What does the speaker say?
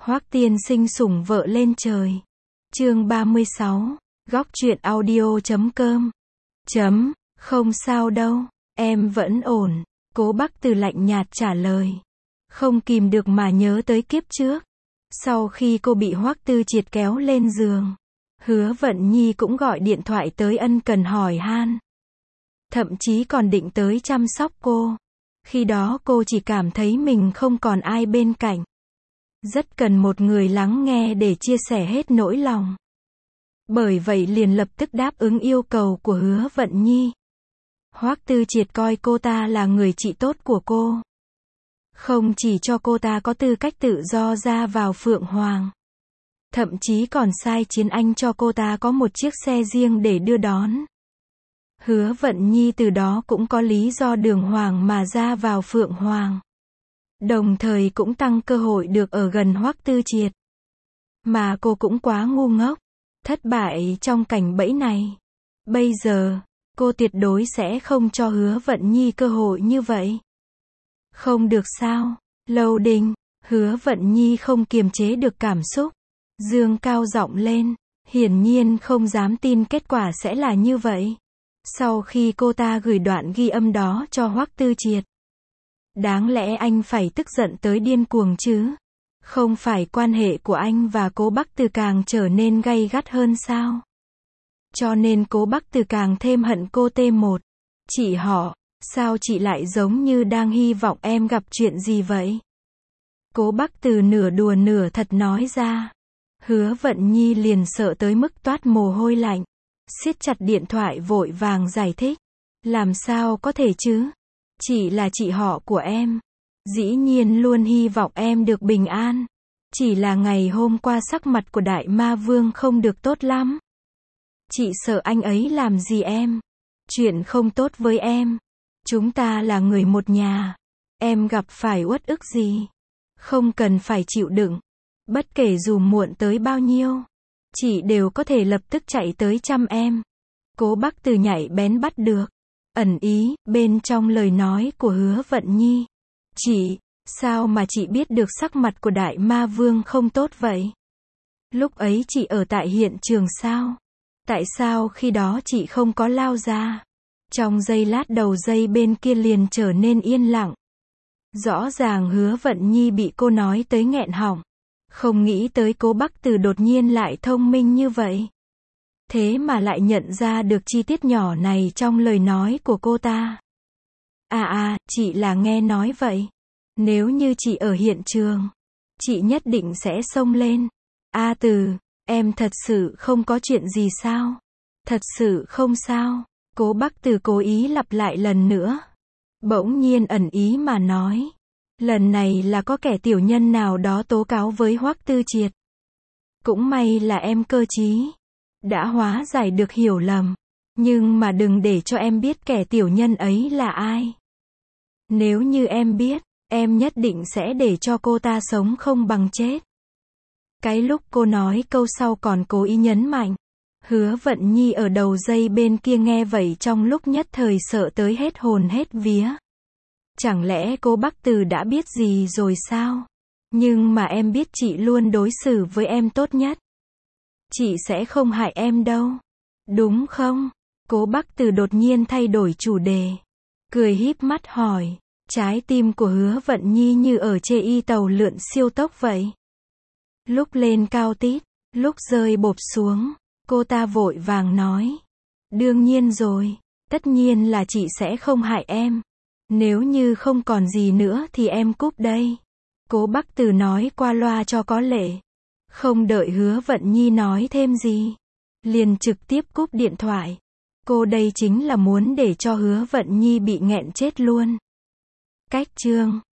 Hoắc tiên sinh sủng vợ lên trời. Chương 36. Góc truyện audio.com. Không sao đâu, em vẫn ổn. Cố Bắc Từ lạnh nhạt trả lời. Không kìm được mà nhớ tới kiếp trước. Sau khi cô bị Hoắc Tư Triệt kéo lên giường, Hứa Vận Nhi cũng gọi điện thoại tới ân cần hỏi han. Thậm chí còn định tới chăm sóc cô. Khi đó cô chỉ cảm thấy mình không còn ai bên cạnh. Rất cần một người lắng nghe để chia sẻ hết nỗi lòng. Bởi vậy liền lập tức đáp ứng yêu cầu của Hứa Vận Nhi. Hoắc Tư Triệt coi cô ta là người chị tốt của cô. Không chỉ cho cô ta có tư cách tự do ra vào Phượng Hoàng. Thậm chí còn sai Chiến Anh cho cô ta có một chiếc xe riêng để đưa đón. Hứa Vận Nhi từ đó cũng có lý do đường hoàng mà ra vào Phượng Hoàng. Đồng thời cũng tăng cơ hội được ở gần Hoắc Tư Triệt. Mà cô cũng quá ngu ngốc, thất bại trong cảnh bẫy này. Bây giờ, cô tuyệt đối sẽ không cho Hứa Vận Nhi cơ hội như vậy. Không được sao? Lâu Đình, Hứa Vận Nhi không kiềm chế được cảm xúc. Dương cao giọng lên, hiển nhiên không dám tin kết quả sẽ là như vậy. Sau khi cô ta gửi đoạn ghi âm đó cho Hoắc Tư Triệt. Đáng lẽ anh phải tức giận tới điên cuồng chứ? Không phải quan hệ của anh và Cố Bắc Từ càng trở nên gay gắt hơn sao? Cho nên Cố Bắc Từ càng thêm hận cô T1. Chị họ, sao chị lại giống như đang hy vọng em gặp chuyện gì vậy? Cố Bắc Từ nửa đùa nửa thật nói ra. Hứa Vận Nhi liền sợ tới mức toát mồ hôi lạnh. Siết chặt điện thoại vội vàng giải thích. Làm sao có thể chứ? Chị là chị họ của em. Dĩ nhiên luôn hy vọng em được bình an. Chỉ là ngày hôm qua sắc mặt của Đại Ma Vương không được tốt lắm. Chị sợ anh ấy làm gì em. Chuyện không tốt với em. Chúng ta là người một nhà. Em gặp phải uất ức gì? Không cần phải chịu đựng. Bất kể dù muộn tới bao nhiêu, chị đều có thể lập tức chạy tới chăm em. Cố Bắc Từ nhạy bén bắt được ẩn ý bên trong lời nói của Hứa Vận Nhi. Chị, sao mà chị biết được sắc mặt của Đại Ma Vương không tốt vậy? Lúc ấy chị ở tại hiện trường sao? Tại sao khi đó chị không có lao ra? Trong giây lát đầu dây bên kia liền trở nên yên lặng. Rõ ràng Hứa Vận Nhi bị cô nói tới nghẹn họng. Không nghĩ tới Cố Bắc Từ đột nhiên lại thông minh như vậy. Thế mà lại nhận ra được chi tiết nhỏ này trong lời nói của cô ta. Chị là nghe nói vậy. Nếu như chị ở hiện trường, chị nhất định sẽ xông lên. Từ, em thật sự không có chuyện gì sao? Thật sự không sao? Cố Bắc Từ cố ý lặp lại lần nữa. Bỗng nhiên ẩn ý mà nói. Lần này là có kẻ tiểu nhân nào đó tố cáo với Hoắc Tư Triệt. Cũng may là em cơ trí. Đã hóa giải được hiểu lầm. Nhưng mà đừng để cho em biết kẻ tiểu nhân ấy là ai. Nếu như em biết, em nhất định sẽ để cho cô ta sống không bằng chết. Cái lúc cô nói câu sau còn cố ý nhấn mạnh. Hứa Vận Nhi ở đầu dây bên kia nghe vậy trong lúc nhất thời sợ tới hết hồn hết vía. Chẳng lẽ Cố Bắc Từ đã biết gì rồi sao? Nhưng mà em biết chị luôn đối xử với em tốt nhất. Chị sẽ không hại em đâu. Đúng không? Cố Bắc Từ đột nhiên thay đổi chủ đề. Cười híp mắt hỏi. Trái tim của Hứa Vận Nhi như ở chê tàu lượn siêu tốc vậy. Lúc lên cao tít, lúc rơi bộp xuống, cô ta vội vàng nói. Đương nhiên rồi, tất nhiên là chị sẽ không hại em. Nếu như không còn gì nữa thì em cúp đây. Cố Bắc Từ nói qua loa cho có lệ. Không đợi Hứa Vận Nhi nói thêm gì, liền trực tiếp cúp điện thoại. Cô đây chính là muốn để cho Hứa Vận Nhi bị nghẹn chết luôn. Cách chương